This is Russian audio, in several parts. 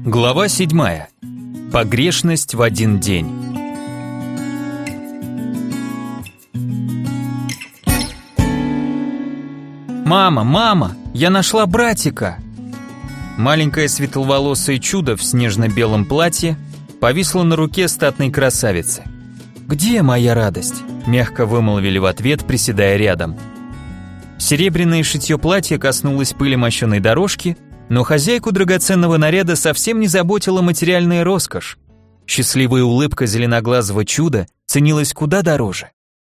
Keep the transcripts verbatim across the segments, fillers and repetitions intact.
Глава седьмая. Погрешность в один день. «Мама, мама, я нашла братика!» Маленькое светловолосое чудо в снежно-белом платье повисло на руке статной красавицы. «Где моя радость?» – мягко вымолвили в ответ, приседая рядом. Серебряное шитье платья коснулось пыли мощеной дорожки, но хозяйку драгоценного наряда совсем не заботила материальная роскошь. Счастливая улыбка зеленоглазого чуда ценилась куда дороже.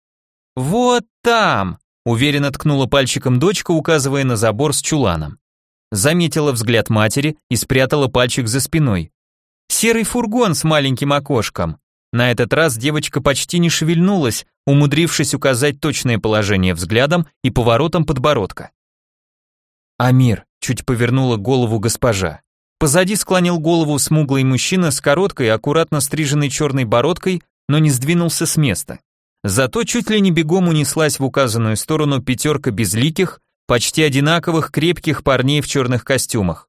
«Вот там!» – уверенно ткнула пальчиком дочка, указывая на забор с чуланом. Заметила взгляд матери и спрятала пальчик за спиной. Серый фургон с маленьким окошком. На этот раз девочка почти не шевельнулась, умудрившись указать точное положение взглядом и поворотом подбородка. «Амир», — чуть повернула голову госпожа. Позади склонил голову смуглый мужчина с короткой, аккуратно стриженной черной бородкой, но не сдвинулся с места. Зато чуть ли не бегом унеслась в указанную сторону пятерка безликих, почти одинаковых крепких парней в черных костюмах.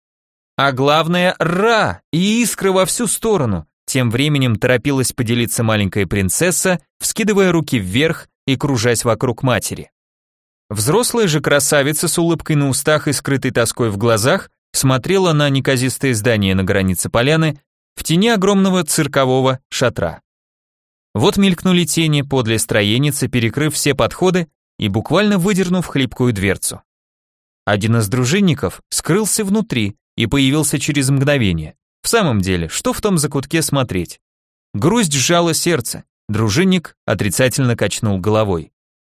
А главное, ра и искры во всю сторону. Тем временем торопилась поделиться маленькая принцесса, вскидывая руки вверх и кружась вокруг матери. Взрослая же красавица с улыбкой на устах и скрытой тоской в глазах смотрела на неказистое здание на границе поляны в тени огромного циркового шатра. Вот мелькнули тени подле строеницы, перекрыв все подходы и буквально выдернув хлипкую дверцу. Один из дружинников скрылся внутри и появился через мгновение. В самом деле, что в том закутке смотреть? Грусть сжала сердце, дружинник отрицательно качнул головой.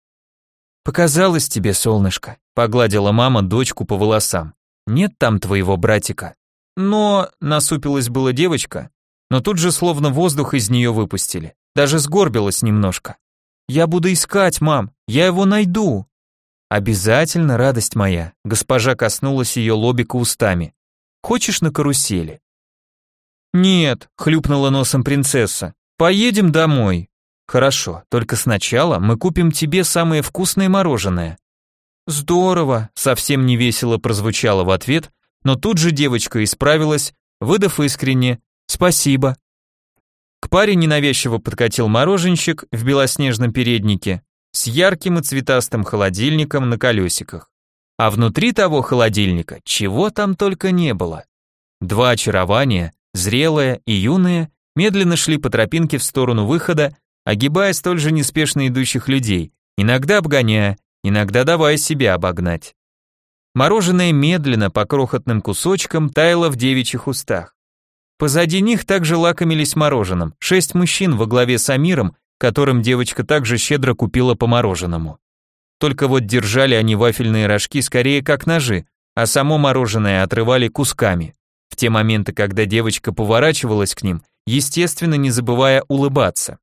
«Показалось тебе, солнышко», — погладила мама дочку по волосам. «Нет там твоего братика». «Но...» — насупилась была девочка, но тут же словно воздух из нее выпустили, даже сгорбилась немножко. «Я буду искать, мам, я его найду». «Обязательно, радость моя», — госпожа коснулась ее лобика устами. «Хочешь на карусели?» «Нет», — хлюпнула носом принцесса, — «поедем домой». «Хорошо, только сначала мы купим тебе самое вкусное мороженое». «Здорово», — совсем невесело прозвучало в ответ, но тут же девочка исправилась, выдав искренне «спасибо». К паре ненавязчиво подкатил мороженщик в белоснежном переднике с ярким и цветастым холодильником на колесиках. А внутри того холодильника чего там только не было. Два очарования, зрелое и юное, медленно шли по тропинке в сторону выхода, огибая столь же неспешно идущих людей, иногда обгоняя, иногда давая себя обогнать. Мороженое медленно по крохотным кусочкам таяло в девичьих устах. Позади них также лакомились мороженым, шесть мужчин во главе с Амиром, которым девочка также щедро купила по мороженому. Только вот держали они вафельные рожки скорее как ножи, а само мороженое отрывали кусками. В те моменты, когда девочка поворачивалась к ним, естественно, не забывая улыбаться.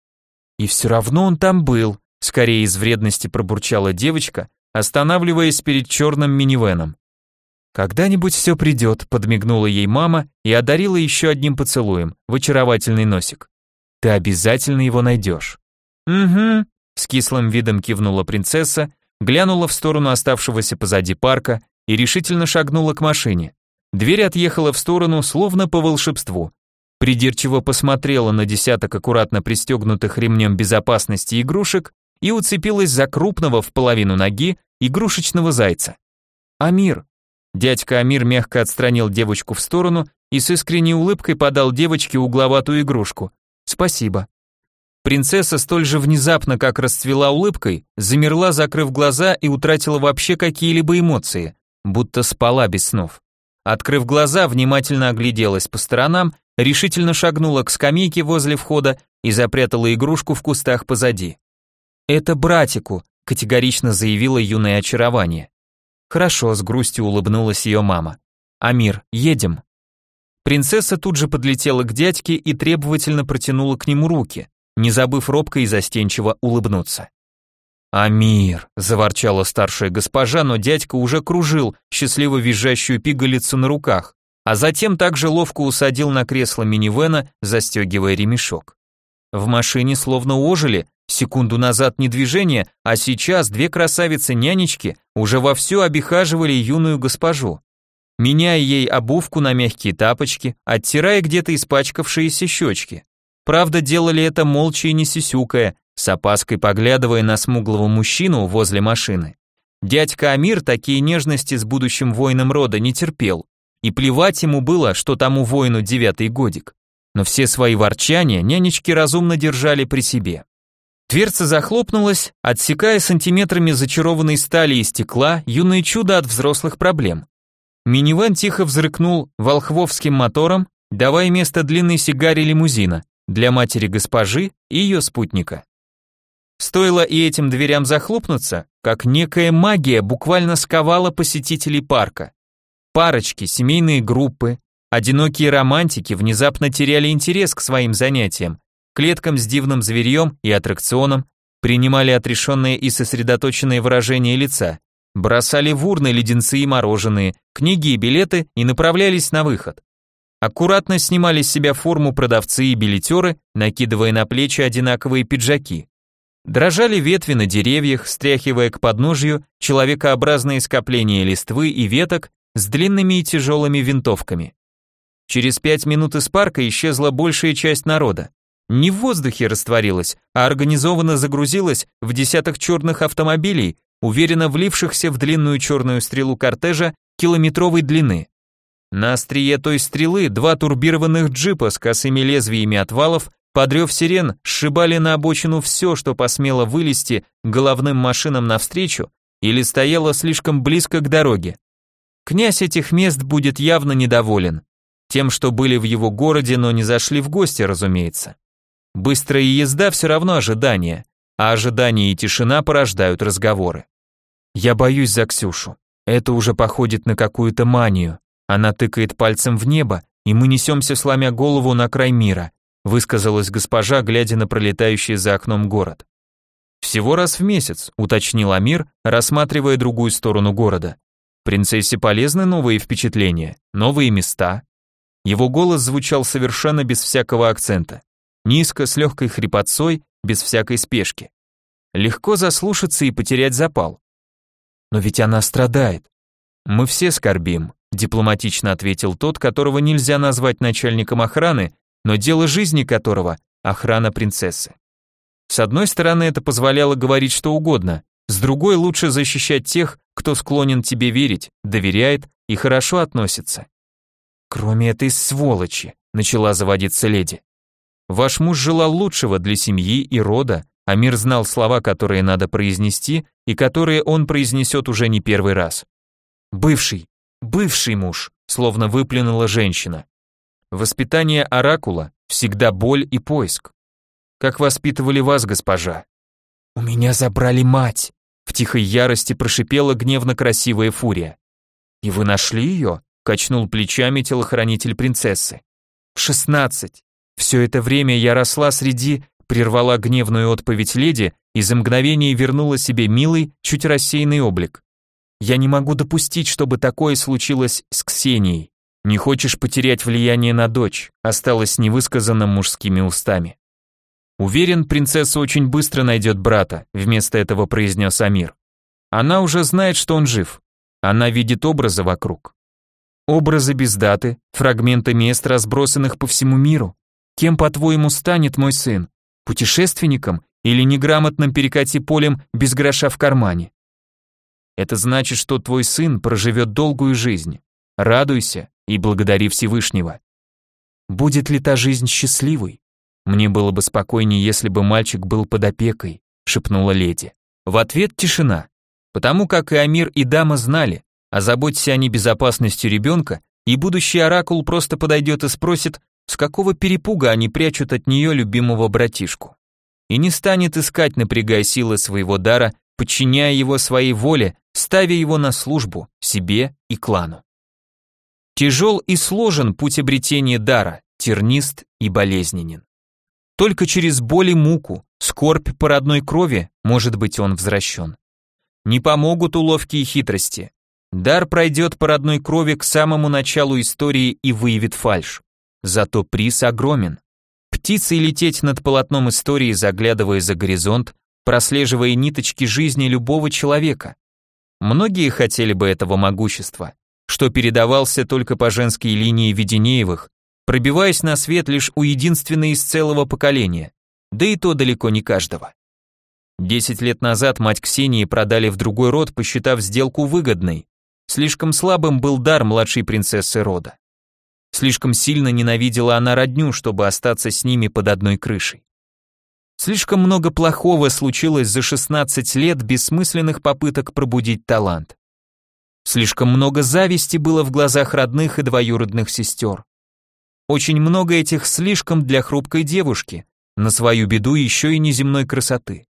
«И все равно он там был», — скорее из вредности пробурчала девочка, останавливаясь перед черным минивэном. «Когда-нибудь все придет», — подмигнула ей мама и одарила еще одним поцелуем в очаровательный носик. «Ты обязательно его найдешь». «Угу», — с кислым видом кивнула принцесса, глянула в сторону оставшегося позади парка и решительно шагнула к машине. Дверь отъехала в сторону, словно по волшебству. Придирчиво посмотрела на десяток аккуратно пристегнутых ремнем безопасности игрушек и уцепилась за крупного в половину ноги игрушечного зайца. «Амир!» Дядька Амир мягко отстранил девочку в сторону и с искренней улыбкой подал девочке угловатую игрушку. «Спасибо». Принцесса столь же внезапно, как расцвела улыбкой, замерла, закрыв глаза и утратила вообще какие-либо эмоции, будто спала без снов. Открыв глаза, внимательно огляделась по сторонам, решительно шагнула к скамейке возле входа и запрятала игрушку в кустах позади. «Это братику», — категорично заявила юное очарование. «Хорошо», — с грустью улыбнулась ее мама. «Амир, едем». Принцесса тут же подлетела к дядьке и требовательно протянула к нему руки, не забыв робко и застенчиво улыбнуться. «Амир», — заворчала старшая госпожа, но дядька уже кружил счастливо визжащую пигалицу на руках, а затем также ловко усадил на кресло минивэна, застегивая ремешок. В машине словно ожили, секунду назад не движение, а сейчас две красавицы-нянечки уже вовсю обихаживали юную госпожу. меняя ей обувку на мягкие тапочки, оттирая где-то испачкавшиеся щечки. Правда, делали это молча и не сюсюкая, с опаской поглядывая на смуглого мужчину возле машины. Дядька Амир такие нежности с будущим воином рода не терпел, и плевать ему было, что тому воину девятый годик. Но все свои ворчания нянечки разумно держали при себе. Дверца захлопнулась, отсекая сантиметрами зачарованной стали и стекла юное чудо от взрослых проблем. Минивэн тихо взрыкнул волхвовским мотором, давая место длинной сигаре лимузина для матери госпожи и ее спутника. Стоило и этим дверям захлопнуться, как некая магия буквально сковала посетителей парка. Парочки, семейные группы, одинокие романтики внезапно теряли интерес к своим занятиям, клеткам с дивным зверьем и аттракционам, принимали отрешенное и сосредоточенное выражение лица, бросали в урны леденцы и мороженые, книги и билеты и направлялись на выход. Аккуратно снимали с себя форму продавцы и билетеры, накидывая на плечи одинаковые пиджаки. Дрожали ветви на деревьях, стряхивая к подножью человекообразные скопления листвы и веток с длинными и тяжелыми винтовками. Через пять минут из парка исчезла большая часть народа. Не в воздухе растворилась, а организованно загрузилась в десяток черных автомобилей, уверенно влившихся в длинную черную стрелу кортежа километровой длины. На острие той стрелы два турбированных джипа с косыми лезвиями отвалов под рев сирен сшибали на обочину все, что посмело вылезти головным машинам навстречу или стояло слишком близко к дороге. Князь этих мест будет явно недоволен. Тем, что были в его городе, но не зашли в гости, разумеется. Быстрая езда все равно ожидание, а ожидание и тишина порождают разговоры. Я боюсь за Ксюшу. Это уже походит на какую-то манию. Она тыкает пальцем в небо, и мы несемся, сломя голову, на край мира, высказалась госпожа, глядя на пролетающий за окном город. Всего раз в месяц, уточнил Амир, рассматривая другую сторону города. Принцессе полезны новые впечатления, новые места. Его голос звучал совершенно без всякого акцента. Низко, с легкой хрипотцой, без всякой спешки. Легко заслушаться и потерять запал. Но ведь она страдает. Мы все скорбим, дипломатично ответил тот, которого нельзя назвать начальником охраны, но дело жизни которого – охрана принцессы. С одной стороны, это позволяло говорить что угодно, с другой лучше защищать тех, кто склонен тебе верить, доверяет и хорошо относится. Кроме этой сволочи, начала заводиться леди. Ваш муж желал лучшего для семьи и рода, Амир знал слова, которые надо произнести и которые он произнесет уже не первый раз. Бывший, бывший муж, словно выплюнула женщина. Воспитание оракула всегда боль и поиск. Как воспитывали вас, госпожа? У меня забрали мать, в тихой ярости прошипела гневно красивая фурия. И вы нашли ее? Качнул плечами телохранитель принцессы. В шестнадцать. Все это время я росла среди... Прервала гневную отповедь леди и за мгновение вернула себе милый, чуть рассеянный облик. Я не могу допустить, чтобы такое случилось с Ксенией. Не хочешь потерять влияние на дочь, осталось невысказанным мужскими устами. Уверен, принцесса очень быстро найдет брата, вместо этого произнес Амир. Она уже знает, что он жив. Она видит образы вокруг. Образы без даты, фрагменты мест, разбросанных по всему миру. Кем, по-твоему, станет мой сын? Путешественником или неграмотным перекати-полем без гроша в кармане? Это значит, что твой сын проживет долгую жизнь. Радуйся и благодари Всевышнего. Будет ли та жизнь счастливой? Мне было бы спокойнее, если бы мальчик был под опекой, шепнула леди. В ответ тишина, потому как и Амир, и дама знали, озаботься они безопасностью ребенка, и будущий оракул просто подойдет и спросит, с какого перепуга они прячут от нее любимого братишку. И не станет искать, напрягая силы своего дара, подчиняя его своей воле, ставя его на службу себе и клану. Тяжел и сложен путь обретения дара, тернист и болезненен. Только через боль и муку, скорбь по родной крови, может быть он возвращен. Не помогут уловки и хитрости. Дар пройдет по родной крови к самому началу истории и выявит фальшь. Зато приз огромен. Птицей лететь над полотном истории, заглядывая за горизонт, прослеживая ниточки жизни любого человека. Многие хотели бы этого могущества. что передавался только по женской линии Веденеевых, пробиваясь на свет лишь у единственной из целого поколения, да и то далеко не каждого. Десять лет назад мать Ксении продали в другой род, посчитав сделку выгодной. Слишком слабым был дар младшей принцессы рода. Слишком сильно ненавидела она родню, чтобы остаться с ними под одной крышей. Слишком много плохого случилось за шестнадцать лет бессмысленных попыток пробудить талант. Слишком много зависти было в глазах родных и двоюродных сестер. Очень много этих слишком для хрупкой девушки, на свою беду еще и неземной красоты.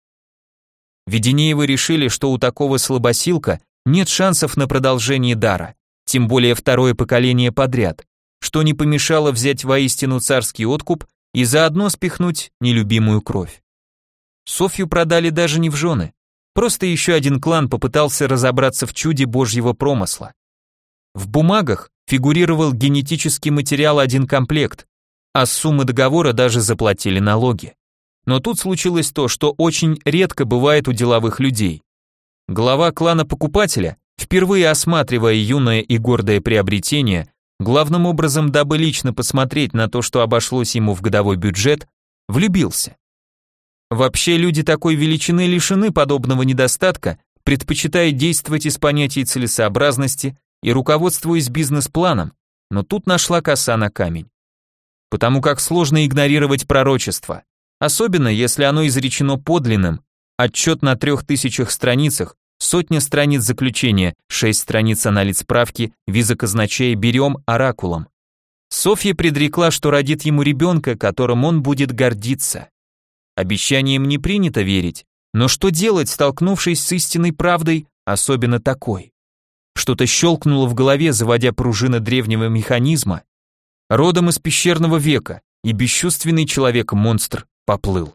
Веденеевы решили, что у такого слабосилка нет шансов на продолжение дара, тем более второе поколение подряд, что не помешало взять воистину царский откуп и заодно спихнуть нелюбимую кровь. Софью продали даже не в жены, просто еще один клан попытался разобраться в чуде божьего промысла. В бумагах фигурировал генетический материал один комплект, а с суммы договора даже заплатили налоги. Но тут случилось то, что очень редко бывает у деловых людей. Глава клана покупателя, впервые осматривая юное и гордое приобретение, главным образом, дабы лично посмотреть на то, что обошлось ему в годовой бюджет, влюбился. Вообще люди такой величины лишены подобного недостатка, предпочитая действовать из понятий целесообразности и руководствуясь бизнес-планом, но тут нашла коса на камень. Потому как сложно игнорировать пророчество, особенно если оно изречено подлинным, отчет на трех тысячах страницах, сотня страниц заключения, шесть страниц анализ справки, виза казначея берем оракулом. Софья предрекла, что родит ему ребенка, которым он будет гордиться. Обещаниям не принято верить, но что делать, столкнувшись с истинной правдой, особенно такой? Что-то щелкнуло в голове, заводя пружины древнего механизма. Родом из пещерного века, и бесчувственный человек-монстр поплыл.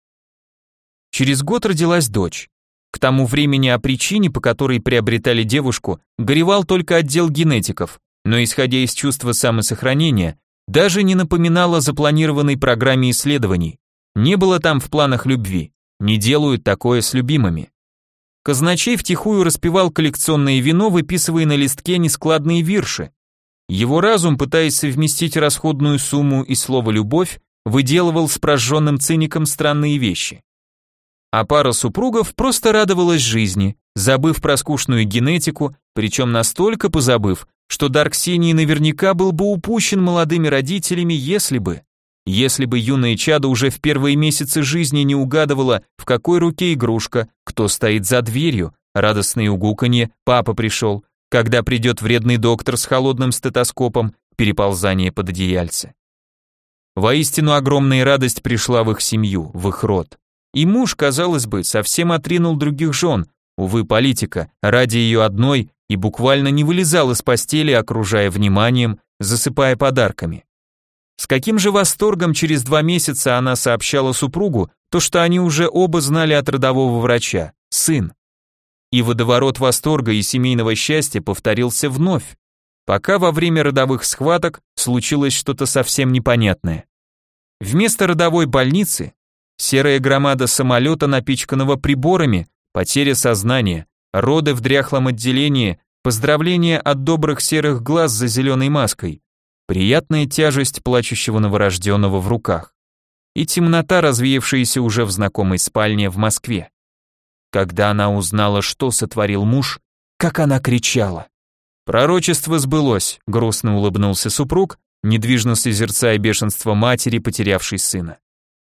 Через год родилась дочь. К тому времени о причине, по которой приобретали девушку, горевал только отдел генетиков, но исходя из чувства самосохранения, даже не напоминал о запланированной программе исследований. Не было там в планах любви, не делают такое с любимыми. Казначей втихую распевал коллекционное вино, выписывая на листке нескладные вирши. Его разум, пытаясь совместить расходную сумму и слово «любовь», выделывал с прожженным циником странные вещи. А пара супругов просто радовалась жизни, забыв про скучную генетику, причем настолько позабыв, что дар Ксении наверняка был бы упущен молодыми родителями, если бы... Если бы юное чадо уже в первые месяцы жизни не угадывало, в какой руке игрушка, кто стоит за дверью, радостные угуканье, папа пришел, когда придет вредный доктор с холодным стетоскопом, переползание под одеяльце. Воистину огромная радость пришла в их семью, в их род. И муж, казалось бы, совсем отринул других жен, увы, политика, ради ее одной, и буквально не вылезал из постели, окружая вниманием, засыпая подарками. С каким же восторгом через два месяца она сообщала супругу то, что они уже оба знали от родового врача – сын. И водоворот восторга и семейного счастья повторился вновь, пока во время родовых схваток случилось что-то совсем непонятное. Вместо родовой больницы – серая громада самолета, напичканного приборами, потеря сознания, роды в дряхлом отделении, поздравления от добрых серых глаз за зеленой маской, приятная тяжесть плачущего новорожденного в руках и темнота, развеявшаяся уже в знакомой спальне в Москве. Когда она узнала, что сотворил муж, как она кричала. Пророчество сбылось, грустно улыбнулся супруг, недвижно созерцая бешенство матери, потерявшей сына.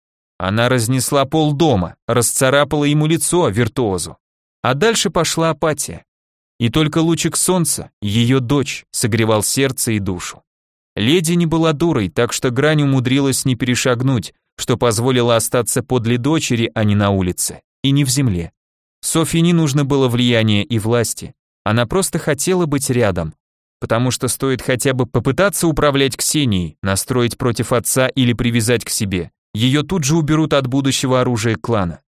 Она разнесла полдома, расцарапала ему лицо, виртуозу. А дальше пошла апатия. И только лучик солнца, ее дочь, согревал сердце и душу. Леди не была дурой, так что грань умудрилась не перешагнуть, что позволило остаться подле дочери, а не на улице, и не в земле. Софье не нужно было влияния и власти, она просто хотела быть рядом, потому что стоит хотя бы попытаться управлять Ксенией, настроить против отца или привязать к себе, ее тут же уберут от будущего оружия клана.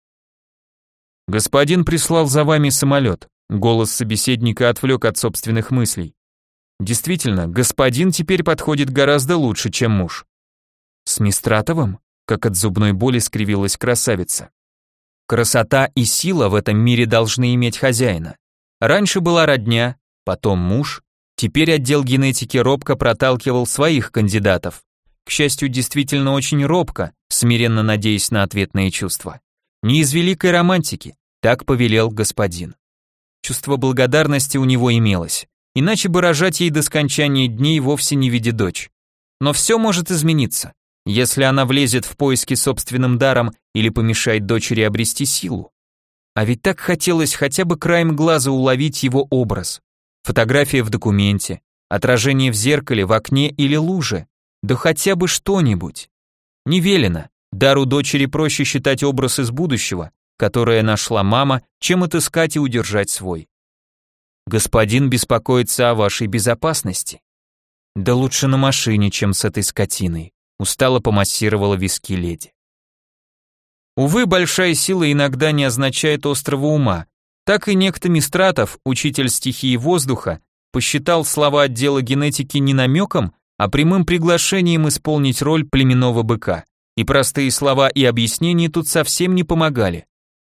«Господин прислал за вами самолет», голос собеседника отвлек от собственных мыслей. Действительно, господин теперь подходит гораздо лучше, чем муж. С Мистратовым? Как от зубной боли скривилась красавица. Красота и сила в этом мире должны иметь хозяина. Раньше была родня, потом муж, Теперь отдел генетики робко проталкивал своих кандидатов. К счастью, действительно очень робко, смиренно надеясь на ответные чувства. Не из великой романтики, так повелел господин. Чувство благодарности у него имелось, иначе бы рожать ей до скончания дней вовсе не видя дочь. Но все может измениться, если она влезет в поиски собственным даром или помешает дочери обрести силу. А ведь так хотелось хотя бы краем глаза уловить его образ. Фотография в документе, отражение в зеркале, в окне или луже, да хотя бы что-нибудь. Не велено, дару дочери проще считать образ из будущего, которое нашла мама, чем отыскать и удержать свой. Господин беспокоится о вашей безопасности. Да лучше на машине, чем с этой скотиной, устало помассировала виски леди. Увы, большая сила иногда не означает острого ума. Так и некто Мистратов, учитель стихии воздуха, посчитал слова отдела генетики не намеком, а прямым приглашением исполнить роль племенного быка. И простые слова и объяснения тут совсем не помогали.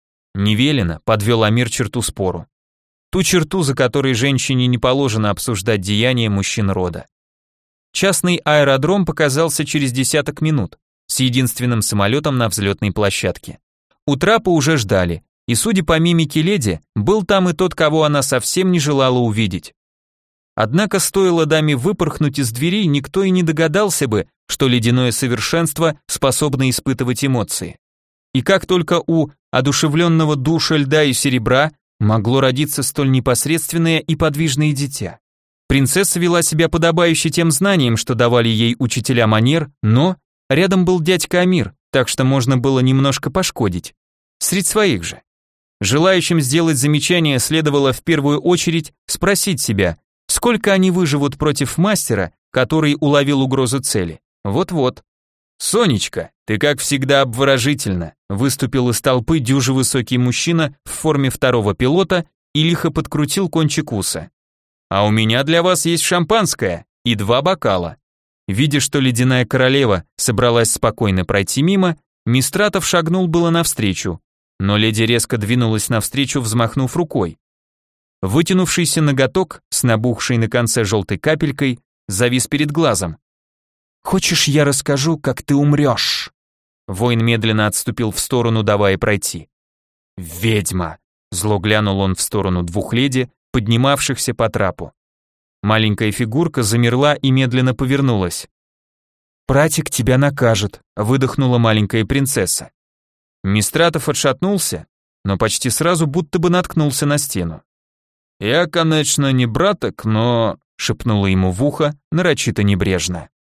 Не велено, подвел Амир черту спору. Ту черту, за которой женщине не положено обсуждать деяния мужчин рода. Частный аэродром показался через десяток минут, с единственным самолетом на взлетной площадке. У трапа уже ждали, и, судя по мимике леди, был там и тот, кого она совсем не желала увидеть. Однако стоило даме выпорхнуть из дверей, никто и не догадался бы, что ледяное совершенство способно испытывать эмоции. И как только у одушевленного душа льда и серебра могло родиться столь непосредственное и подвижное дитя. Принцесса вела себя подобающе тем знаниям, что давали ей учителя манер, но рядом был дядька Амир, так что можно было немножко пошкодить. Средь своих же. Желающим сделать замечание следовало в первую очередь спросить себя, сколько они выживут против мастера, который уловил угрозу цели. Вот-вот. «Сонечка, ты как всегда обворожительна», выступил из толпы дюжи высокий мужчина в форме второго пилота и лихо подкрутил кончик уса. «А у меня для вас есть шампанское и два бокала». Видя, что ледяная королева собралась спокойно пройти мимо, Мистратов шагнул было навстречу, но леди резко двинулась навстречу, взмахнув рукой. Вытянувшийся ноготок с набухшей на конце желтой капелькой завис перед глазом. «Хочешь, я расскажу, как ты умрешь?» Воин медленно отступил в сторону, давая пройти. «Ведьма!» — зло глянул он в сторону двух леди, поднимавшихся по трапу. Маленькая фигурка замерла и медленно повернулась. «Пратик тебя накажет», — выдохнула маленькая принцесса. Мистратов отшатнулся, но почти сразу будто бы наткнулся на стену. «Я, конечно, не браток, но...» — шепнула ему в ухо, нарочито небрежно.